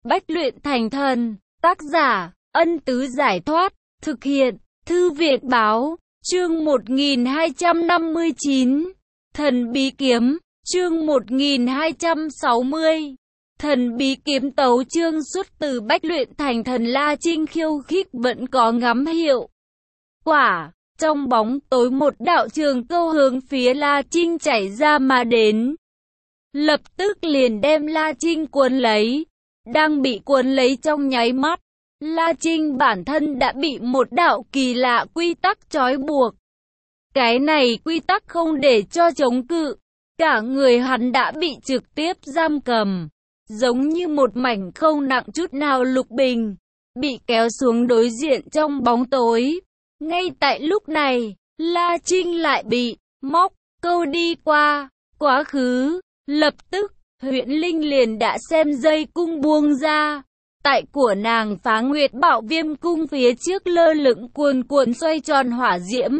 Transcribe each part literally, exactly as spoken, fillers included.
Bách luyện thành thần, tác giả, Ân Tứ Giải Thoát, thực hiện, Thư viện Báo, chương một nghìn hai trăm năm mươi chín, Thần Bí Kiếm, chương một nghìn hai trăm sáu mươi, Thần Bí Kiếm tấu chương xuất từ Bách luyện thành thần. La Trinh khiêu khích vẫn có ngắm hiệu quả, trong bóng tối một đạo trường câu hướng phía La Trinh chảy ra mà đến, lập tức liền đem La Trinh cuốn lấy. Đang bị cuốn lấy trong nháy mắt, La Trinh bản thân đã bị một đạo kỳ lạ quy tắc trói buộc. Cái này quy tắc không để cho chống cự, cả người hắn đã bị trực tiếp giam cầm, giống như một mảnh không nặng chút nào lục bình, bị kéo xuống đối diện trong bóng tối. Ngay tại lúc này, La Trinh lại bị móc câu đi qua quá khứ, lập tức Huyễn Linh liền đã xem dây cung buông ra, tại của nàng Phá Nguyệt Bảo Viêm cung phía trước lơ lửng cuồn cuộn xoay tròn hỏa diễm.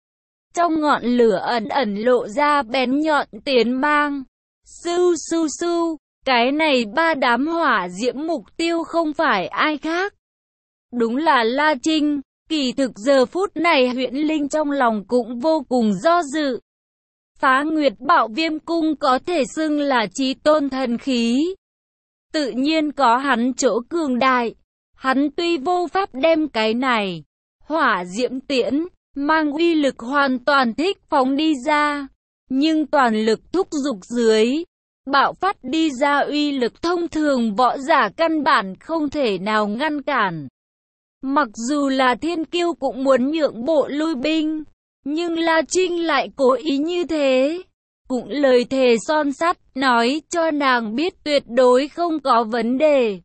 Trong ngọn lửa ẩn ẩn lộ ra bén nhọn tiến mang. Sưu sưu sưu, cái này ba đám hỏa diễm mục tiêu không phải ai khác, đúng là La Trinh. Kỳ thực giờ phút này Huyễn Linh trong lòng cũng vô cùng do dự. Phá Nguyệt Bảo Viêm cung có thể xưng là chí tôn thần khí, tự nhiên có hắn chỗ cường đại. Hắn tuy vô pháp đem cái này hỏa diễm tiễn mang uy lực hoàn toàn thích phóng đi ra, nhưng toàn lực thúc giục dưới, bạo phát đi ra uy lực thông thường võ giả căn bản không thể nào ngăn cản. Mặc dù là thiên kiêu cũng muốn nhượng bộ lui binh, nhưng La Trinh lại cố ý như thế, cũng lời thề son sắt nói cho nàng biết tuyệt đối không có vấn đề.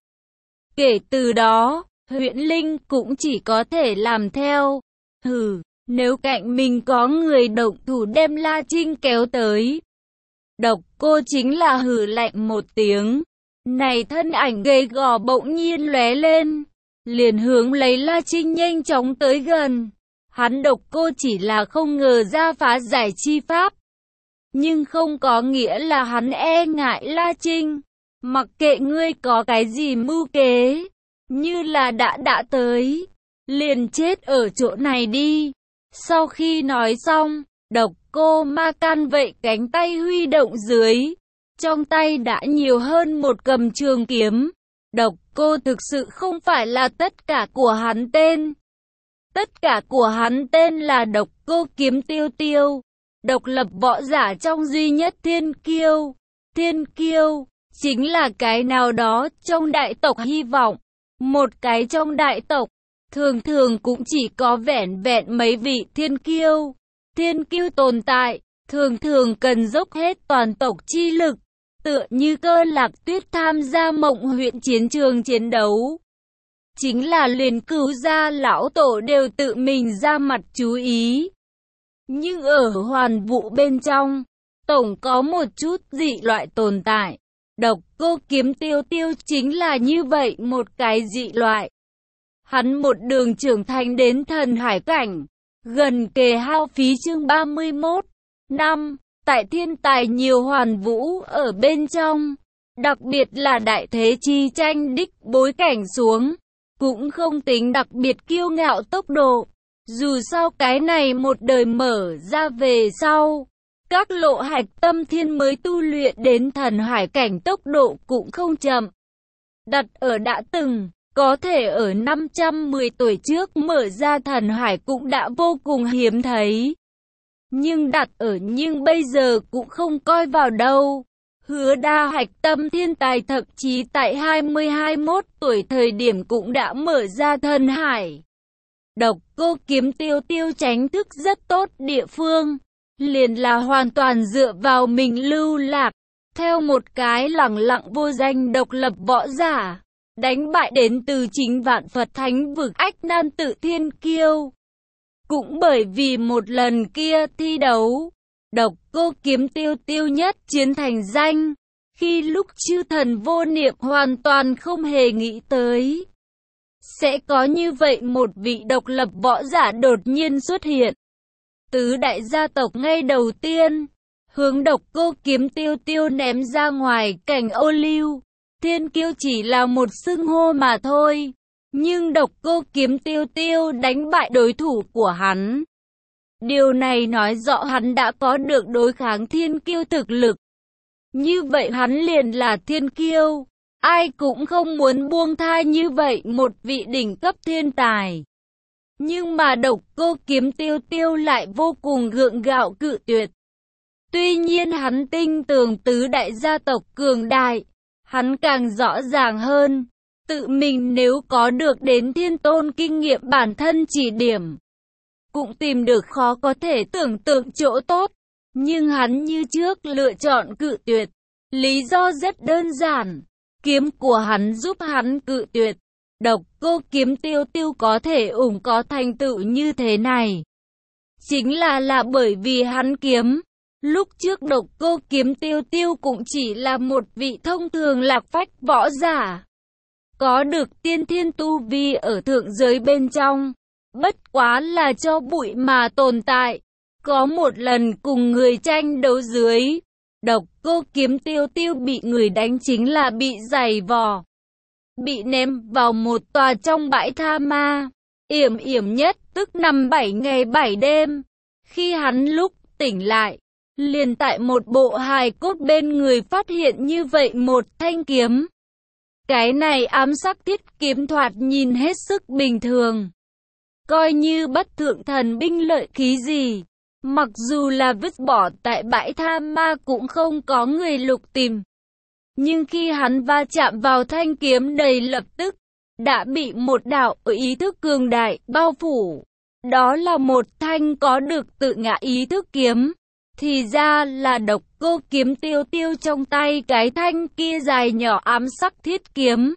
Kể từ đó, Huyễn Linh cũng chỉ có thể làm theo. Hừ, nếu cạnh mình có người động thủ đem La Trinh kéo tới. Độc Cô chính là hừ lạnh một tiếng, này thân ảnh gầy gò bỗng nhiên lóe lên, liền hướng lấy La Trinh nhanh chóng tới gần. Hắn Độc Cô chỉ là không ngờ ra phá giải chi pháp, nhưng không có nghĩa là hắn e ngại La Trinh. Mặc kệ ngươi có cái gì mưu kế, như là đã đã tới, liền chết ở chỗ này đi. Sau khi nói xong, Độc Cô ma can vậy cánh tay huy động dưới, trong tay đã nhiều hơn một cầm trường kiếm. Độc Cô thực sự không phải là tất cả của hắn tên. Tất cả của hắn tên là Độc Cô Kiếm Tiêu Tiêu, độc lập võ giả trong duy nhất thiên kiêu. Thiên kiêu chính là cái nào đó trong đại tộc hy vọng. Một cái trong đại tộc, thường thường cũng chỉ có vẻn vẹn mấy vị thiên kiêu. Thiên kiêu tồn tại, thường thường cần dốc hết toàn tộc chi lực, tựa như Cơ Lạc Tuyết tham gia Mộng Huyện chiến trường chiến đấu. Chính là liền Cửu gia lão tổ đều tự mình ra mặt chú ý. Nhưng ở Hoàn Vũ bên trong, tổng có một chút dị loại tồn tại. Độc Cô Kiếm Tiêu Tiêu chính là như vậy một cái dị loại. Hắn một đường trưởng thành đến thần hải cảnh, gần kề hao phí chương ba mươi mốt năm, tại thiên tài nhiều Hoàn Vũ ở bên trong, đặc biệt là đại thế chi tranh đích bối cảnh xuống, cũng không tính đặc biệt kiêu ngạo tốc độ. Dù sao cái này một đời mở ra về sau, các lộ hạch tâm thiên mới tu luyện đến thần hải cảnh tốc độ cũng không chậm. Đặt ở đã từng, có thể ở năm trăm mười tuổi trước mở ra thần hải cũng đã vô cùng hiếm thấy. Nhưng đặt ở nhưng bây giờ cũng không coi vào đâu. Hứa đa hạch tâm thiên tài thậm chí tại hai mươi hai mốt tuổi thời điểm cũng đã mở ra thần hải. Độc Cô Kiếm Tiêu Tiêu tránh thức rất tốt địa phương, liền là hoàn toàn dựa vào mình lưu lạc, theo một cái lẳng lặng vô danh độc lập võ giả, đánh bại đến từ chính Vạn Phật Thánh vực Ách Nan Tự Thiên Kiêu. Cũng bởi vì một lần kia thi đấu, Độc Cô Kiếm Tiêu Tiêu nhất chiến thành danh, khi lúc chư thần vô niệm hoàn toàn không hề nghĩ tới sẽ có như vậy một vị độc lập võ giả đột nhiên xuất hiện. Tứ đại gia tộc ngay đầu tiên hướng Độc Cô Kiếm Tiêu Tiêu ném ra ngoài cảnh ô liu, Thiên kiêu chỉ là một xưng hô mà thôi. Nhưng Độc Cô Kiếm Tiêu Tiêu đánh bại đối thủ của hắn. Điều này nói rõ hắn đã có được đối kháng thiên kiêu thực lực. Như vậy hắn liền là thiên kiêu. Ai cũng không muốn buông tha như vậy một vị đỉnh cấp thiên tài. Nhưng mà Độc Cô Kiếm Tiêu Tiêu lại vô cùng gượng gạo cự tuyệt. Tuy nhiên hắn tin tưởng tứ đại gia tộc cường đại. Hắn càng rõ ràng hơn. Tự mình nếu có được đến thiên tôn kinh nghiệm bản thân chỉ điểm. Cũng tìm được khó có thể tưởng tượng chỗ tốt. Nhưng hắn như trước lựa chọn cự tuyệt. Lý do rất đơn giản. Kiếm của hắn giúp hắn cự tuyệt. Độc Cô Kiếm Tiêu Tiêu có thể ủng có thành tựu như thế này. Chính là là bởi vì hắn kiếm. Lúc trước Độc Cô Kiếm Tiêu Tiêu cũng chỉ là một vị thông thường lạc phách võ giả. Có được tiên thiên tu vi ở thượng giới bên trong. Bất quá là cho bụi mà tồn tại. Có một lần cùng người tranh đấu dưới. Độc Cô Kiếm Tiêu Tiêu bị người đánh chính là bị giày vò. Bị ném vào một tòa trong bãi tha ma. Yểm yểm nhất tức nằm bảy ngày bảy đêm. Khi hắn lúc tỉnh lại. Liền tại một bộ hài cốt bên người phát hiện như vậy một thanh kiếm. Cái này ám sắc thiết kiếm thoạt nhìn hết sức bình thường. Coi như bất thượng thần binh lợi khí gì. Mặc dù là vứt bỏ tại bãi tha ma cũng không có người lục tìm. Nhưng khi hắn va chạm vào thanh kiếm đầy lập tức, đã bị một đạo ý thức cường đại bao phủ. Đó là một thanh có được tự ngã ý thức kiếm. Thì ra là Độc Cô Kiếm Tiêu Tiêu trong tay cái thanh kia dài nhỏ ám sắc thiết kiếm.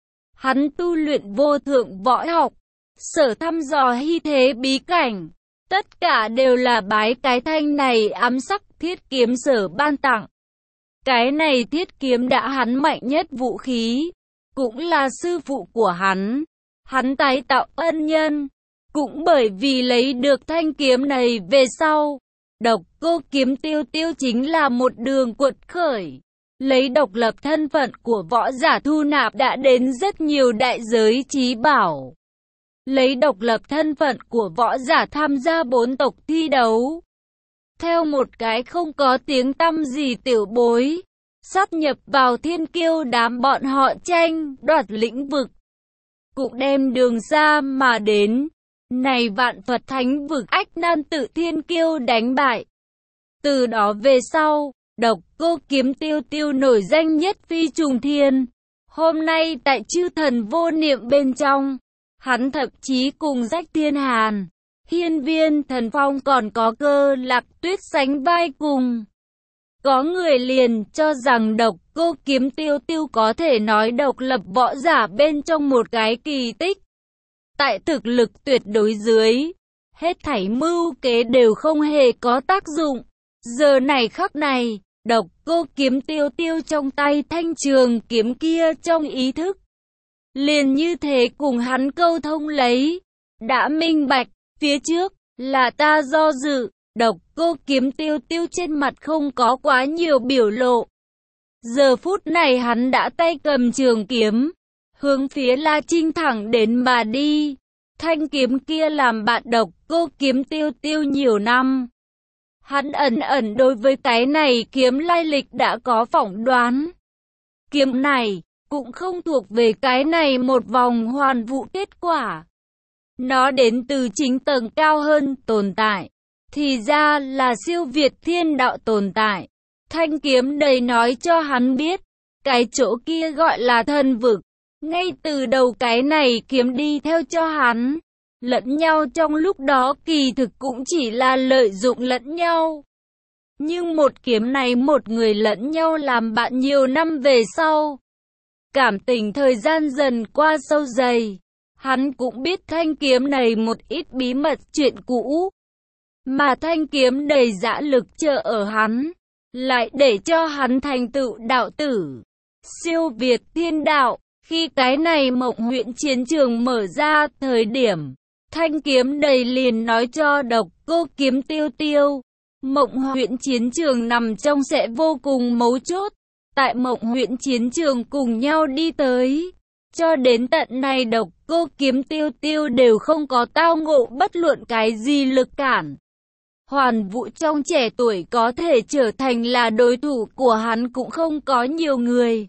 Hắn tu luyện vô thượng võ học, sở thăm dò hy thế bí cảnh. Tất cả đều là bái cái thanh này ám sắc thiết kiếm sở ban tặng. Cái này thiết kiếm đã hắn mạnh nhất vũ khí, cũng là sư phụ của hắn. Hắn tái tạo ân nhân, cũng bởi vì lấy được thanh kiếm này về sau. Độc Cô Kiếm Tiêu Tiêu chính là một đường quật khởi. Lấy độc lập thân phận của võ giả thu nạp đã đến rất nhiều đại giới chí bảo. Lấy độc lập thân phận của võ giả tham gia bốn tộc thi đấu. Theo một cái không có tiếng tăm gì tiểu bối. Sáp nhập vào thiên kiêu đám bọn họ tranh, đoạt lĩnh vực. Cũng đem đường xa mà đến. Này vạn Phật thánh vực ách nan tự thiên kiêu đánh bại. Từ đó về sau, Độc Cô Kiếm Tiêu Tiêu nổi danh nhất phi trùng thiên. Hôm nay tại chư thần vô niệm bên trong, hắn thậm chí cùng Rách Thiên Hàn, Hiên Viên Thần Phong còn có Cơ Lạc Tuyết sánh vai cùng. Có người liền cho rằng Độc Cô Kiếm Tiêu Tiêu có thể nói độc lập võ giả bên trong một cái kỳ tích. Tại thực lực tuyệt đối dưới, hết thảy mưu kế đều không hề có tác dụng. Giờ này khắc này, Độc Cô Kiếm Tiêu Tiêu trong tay thanh trường kiếm kia trong ý thức. Liền như thế cùng hắn câu thông lấy. Đã minh bạch, phía trước, là ta do dự. Độc Cô Kiếm Tiêu Tiêu trên mặt không có quá nhiều biểu lộ. Giờ phút này hắn đã tay cầm trường kiếm, hướng phía La Trinh thẳng đến mà đi. Thanh kiếm kia làm bạn Độc Cô Kiếm Tiêu Tiêu nhiều năm. Hắn ẩn ẩn đối với cái này kiếm lai lịch đã có phỏng đoán. Kiếm này cũng không thuộc về cái này một vòng hoàn vũ kết quả. Nó đến từ chính tầng cao hơn tồn tại. Thì ra là siêu việt thiên đạo tồn tại. Thanh kiếm đầy nói cho hắn biết. Cái chỗ kia gọi là thần vực. Ngay từ đầu cái này kiếm đi theo cho hắn. Lẫn nhau trong lúc đó kỳ thực cũng chỉ là lợi dụng lẫn nhau. Nhưng một kiếm này một người lẫn nhau làm bạn nhiều năm về sau. Cảm tình thời gian dần qua sâu dày. Hắn cũng biết thanh kiếm này một ít bí mật chuyện cũ. Mà thanh kiếm đầy dã lực chờ ở hắn. Lại để cho hắn thành tựu đạo tử. Siêu việt thiên đạo. Khi cái này Mộng huyện chiến trường mở ra thời điểm. Thanh kiếm đầy liền nói cho Độc Cô Kiếm Tiêu Tiêu. Mộng huyện chiến trường nằm trong sẽ vô cùng mấu chốt. tại Mộng Huyễn chiến trường cùng nhau đi tới. Cho đến tận này Độc Cô Kiếm Tiêu Tiêu đều không có tao ngộ bất luận cái gì lực cản. Hoàn Vũ trong trẻ tuổi có thể trở thành là đối thủ của hắn cũng không có nhiều người.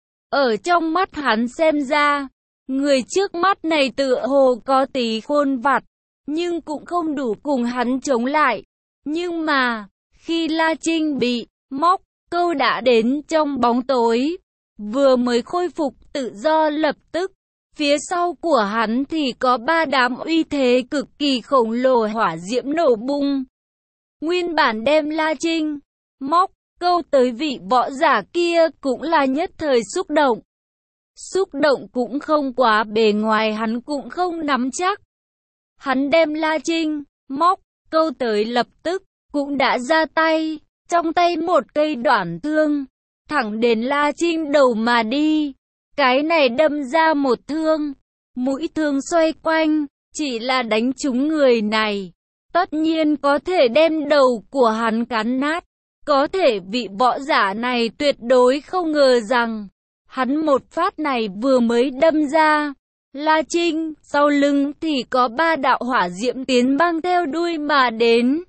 Ở trong mắt hắn xem ra, người trước mắt này tựa hồ có tí khôn vặt, nhưng cũng không đủ cùng hắn chống lại. Nhưng mà, khi La Trinh bị móc câu đã đến trong bóng tối, vừa mới khôi phục tự do lập tức, phía sau của hắn thì có ba đám uy thế cực kỳ khổng lồ hỏa diễm nổ bung. Nguyên bản đem La Trinh móc câu tới vị võ giả kia cũng là nhất thời xúc động. Xúc động cũng không quá, bề ngoài hắn cũng không nắm chắc. Hắn đem La Trinh móc câu tới lập tức cũng đã ra tay, trong tay một cây đoản thương, thẳng đến La Trinh đầu mà đi. Cái này đâm ra một thương, mũi thương xoay quanh, chỉ là đánh trúng người này, tất nhiên có thể đem đầu của hắn cắn nát. Có thể vị võ giả này tuyệt đối không ngờ rằng, hắn một phát này vừa mới đâm ra, La Trinh sau lưng thì có ba đạo hỏa diễm tiến băng theo đuôi mà đến.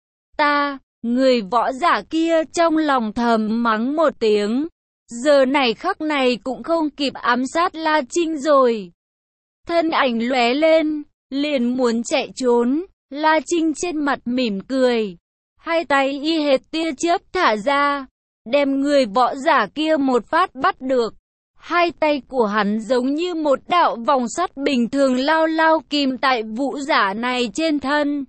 Ta, người võ giả kia trong lòng thầm mắng một tiếng, giờ này khắc này cũng không kịp ám sát La Trinh rồi. Thân ảnh lóe lên, liền muốn chạy trốn, La Trinh trên mặt mỉm cười, hai tay y hệt tia chớp thả ra, đem người võ giả kia một phát bắt được. Hai tay của hắn giống như một đạo vòng sắt bình thường lao lao kìm tại vũ giả này trên thân.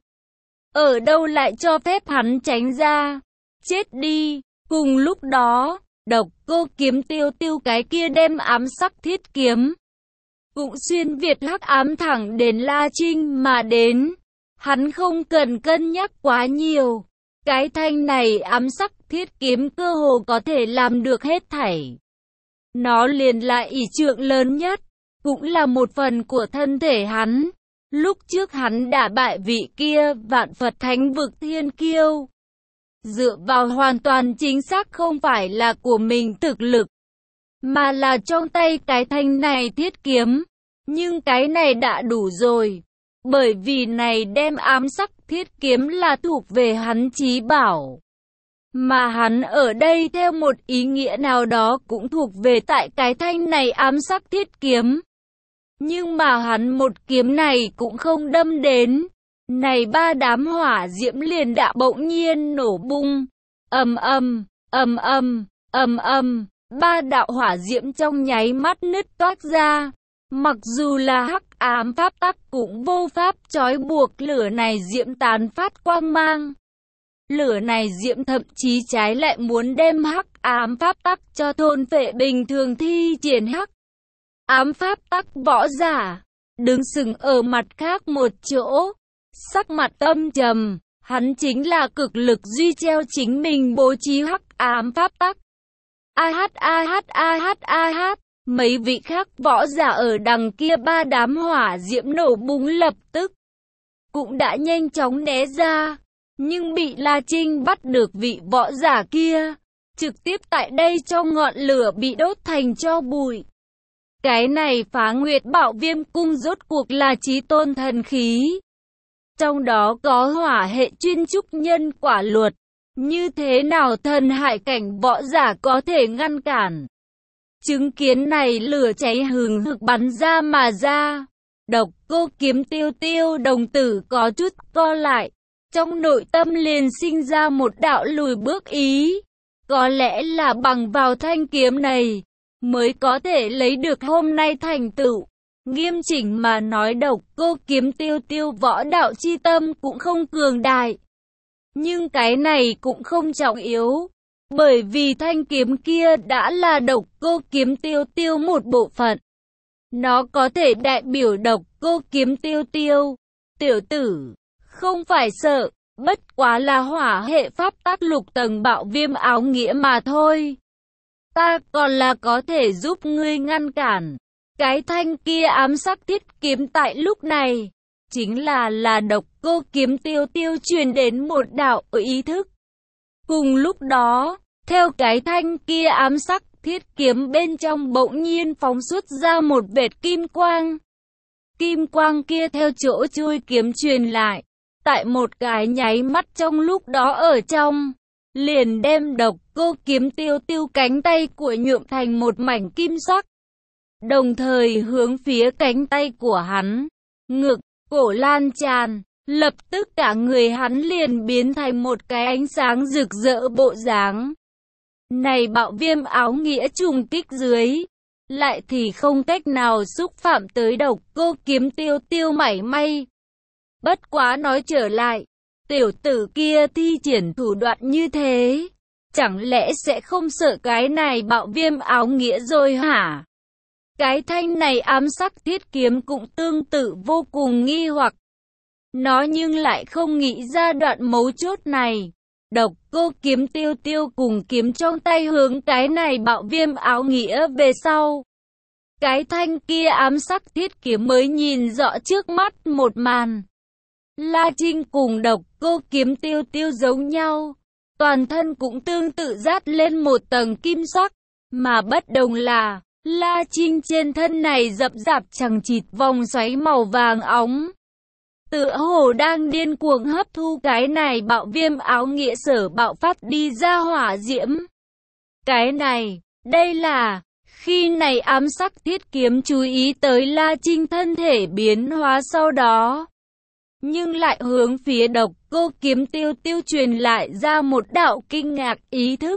Ở đâu lại cho phép hắn tránh ra? Chết đi! Cùng lúc đó, Độc Cô Kiếm Tiêu Tiêu cái kia đem ám sắc thiết kiếm cũng xuyên việt hắc ám thẳng đến La Trinh mà đến. Hắn không cần cân nhắc quá nhiều. Cái thanh này ám sắc thiết kiếm cơ hồ có thể làm được hết thảy. Nó liền là ỷ trượng lớn nhất, cũng là một phần của thân thể hắn. Lúc trước hắn đã bại vị kia Vạn Phật Thánh Vực Thiên Kiêu. Dựa vào hoàn toàn chính xác không phải là của mình thực lực, mà là trong tay cái thanh này thiết kiếm. Nhưng cái này đã đủ rồi, bởi vì này đem ám sắc thiết kiếm là thuộc về hắn chí bảo. Mà hắn ở đây theo một ý nghĩa nào đó cũng thuộc về tại cái thanh này ám sắc thiết kiếm. Nhưng mà hắn một kiếm này cũng không đâm đến. Này ba đám hỏa diễm liền đã bỗng nhiên nổ bung. Ầm ầm, ầm ầm, ầm ầm, ba đạo hỏa diễm trong nháy mắt nứt toác ra. Mặc dù là hắc ám pháp tắc cũng vô pháp trói buộc lửa này diễm tán phát quang mang. Lửa này diễm thậm chí trái lại muốn đem hắc ám pháp tắc cho thôn phệ bình thường thi triển hắc ám pháp tắc võ giả, đứng sừng ở mặt khác một chỗ, sắc mặt âm trầm, hắn chính là cực lực duy treo chính mình bố trí hắc ám pháp tắc. A hát a hát a hát a hát, mấy vị khác võ giả ở đằng kia ba đám hỏa diễm nổ búng lập tức cũng đã nhanh chóng né ra. Nhưng bị La Trinh bắt được vị võ giả kia, trực tiếp tại đây trong ngọn lửa bị đốt thành tro bụi. Cái này Phá Nguyệt Bảo Viêm Cung rốt cuộc là chí tôn thần khí. Trong đó có hỏa hệ chuyên trúc nhân quả luật. Như thế nào thần hải cảnh võ giả có thể ngăn cản? Chứng kiến này lửa cháy hừng hực bắn ra mà ra. Độc Cô Kiếm Tiêu Tiêu đồng tử có chút co lại. Trong nội tâm liền sinh ra một đạo lùi bước ý. Có lẽ là bằng vào thanh kiếm này, mới có thể lấy được hôm nay thành tựu. Nghiêm chỉnh mà nói Độc Cô Kiếm Tiêu Tiêu võ đạo chi tâm cũng không cường đại. Nhưng cái này cũng không trọng yếu. Bởi vì thanh kiếm kia đã là Độc Cô Kiếm Tiêu Tiêu một bộ phận. Nó có thể đại biểu Độc Cô Kiếm Tiêu Tiêu. Tiểu tử, không phải sợ, bất quá là hỏa hệ pháp tắc lục tầng bạo viêm áo nghĩa mà thôi. Ta còn là có thể giúp ngươi ngăn cản. Cái thanh kia ám sắc thiết kiếm tại lúc này, chính là là Độc Cô Kiếm Tiêu Tiêu truyền đến một đạo ý thức. Cùng lúc đó, Theo cái thanh kia ám sắc thiết kiếm bên trong bỗng nhiên phóng xuất ra một vệt kim quang. Kim quang kia theo chỗ chui kiếm truyền lại, tại một cái nháy mắt trong lúc đó ở trong, liền đem Độc Cô Kiếm Tiêu Tiêu cánh tay của nhuộm thành một mảnh kim sắc. Đồng thời hướng phía cánh tay của hắn, ngực, cổ lan tràn, lập tức cả người hắn liền biến thành một cái ánh sáng rực rỡ bộ dáng. Này bạo viêm áo nghĩa trùng kích dưới, lại thì không cách nào xúc phạm tới Độc Cô Kiếm Tiêu Tiêu mảy may. Bất quá nói trở lại, tiểu tử kia thi triển thủ đoạn như thế, chẳng lẽ sẽ không sợ cái này bạo viêm áo nghĩa rồi hả? Cái thanh này ám sắc thiết kiếm cũng tương tự vô cùng nghi hoặc. Nó nhưng lại không nghĩ ra đoạn mấu chốt này. Độc Cô Kiếm Tiêu Tiêu cùng kiếm trong tay hướng cái này bạo viêm áo nghĩa về sau. Cái thanh kia ám sắc thiết kiếm mới nhìn rõ trước mắt một màn. La Trinh cùng Độc Cô Kiếm Tiêu Tiêu giống nhau, toàn thân cũng tương tự dát lên một tầng kim sắc, mà bất đồng là La Trinh trên thân này rậm rạp chằng chịt vòng xoáy màu vàng óng, tựa hồ đang điên cuồng hấp thu cái này bạo viêm áo nghĩa sở bạo phát đi ra hỏa diễm. Cái này, đây là khi này ám sắc thiết kiếm chú ý tới La Trinh thân thể biến hóa sau đó, nhưng lại hướng phía Độc Cô Kiếm Tiêu Tiêu truyền lại ra một đạo kinh ngạc ý thức.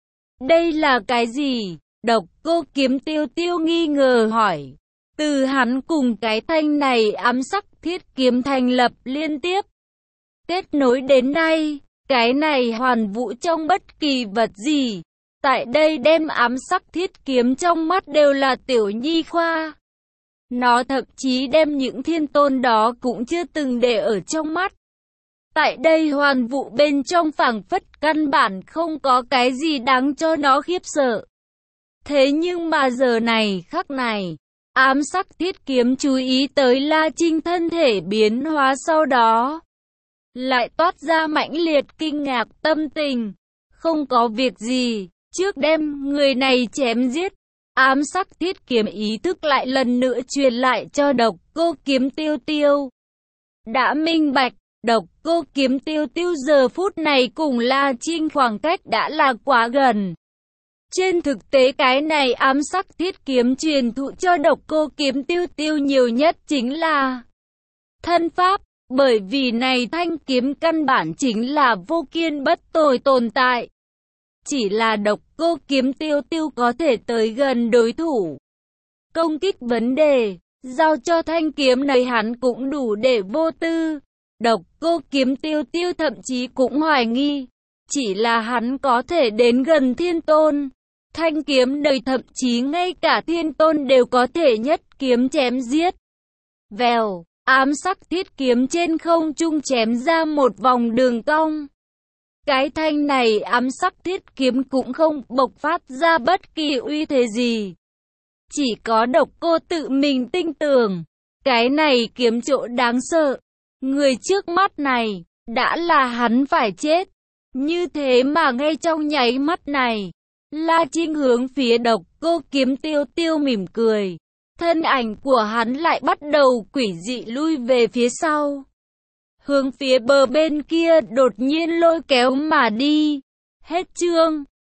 Đây là cái gì? Độc Cô Kiếm Tiêu Tiêu nghi ngờ hỏi. Từ hắn cùng cái thanh này ám sắc thiết kiếm thành lập liên tiếp, kết nối đến nay, cái này hoàn vũ trong bất kỳ vật gì, tại đây đem ám sắc thiết kiếm trong mắt đều là tiểu nhi khoa. Nó thậm chí đem những thiên tôn đó cũng chưa từng để ở trong mắt. Tại đây hoàn vũ bên trong phảng phất căn bản không có cái gì đáng cho nó khiếp sợ. Thế nhưng mà giờ này khắc này, ám sắc thiết kiếm chú ý tới La Trinh thân thể biến hóa sau đó, lại toát ra mãnh liệt kinh ngạc tâm tình. Không có việc gì, trước đem người này chém giết. Ám sắc thiết kiếm ý thức lại lần nữa truyền lại cho Độc Cô Kiếm Tiêu Tiêu. Đã minh bạch, Độc Cô Kiếm Tiêu Tiêu giờ phút này cùng La Trinh khoảng cách đã là quá gần. Trên thực tế cái này ám sắc thiết kiếm truyền thụ cho Độc Cô Kiếm Tiêu Tiêu nhiều nhất chính là thân pháp, bởi vì này thanh kiếm căn bản chính là vô kiên bất tồi tồn tại. Chỉ là Độc Cô Kiếm Tiêu Tiêu có thể tới gần đối thủ, công kích vấn đề, giao cho thanh kiếm này hắn cũng đủ để vô tư. Độc Cô Kiếm Tiêu Tiêu thậm chí cũng hoài nghi, chỉ là hắn có thể đến gần thiên tôn. Thanh kiếm này thậm chí ngay cả thiên tôn đều có thể nhất kiếm chém giết. Vèo, ám sắc thiết kiếm trên không trung chém ra một vòng đường cong. Cái thanh này ám sắc thiết kiếm cũng không bộc phát ra bất kỳ uy thế gì. Chỉ có Độc Cô tự mình tin tưởng, cái này kiếm chỗ đáng sợ. Người trước mắt này, đã là hắn phải chết. Như thế mà ngay trong nháy mắt này, La Trinh hướng phía Độc Cô Kiếm Tiêu Tiêu mỉm cười. Thân ảnh của hắn lại bắt đầu quỷ dị lui về phía sau, hướng phía bờ bên kia đột nhiên lôi kéo mà đi. Hết chương.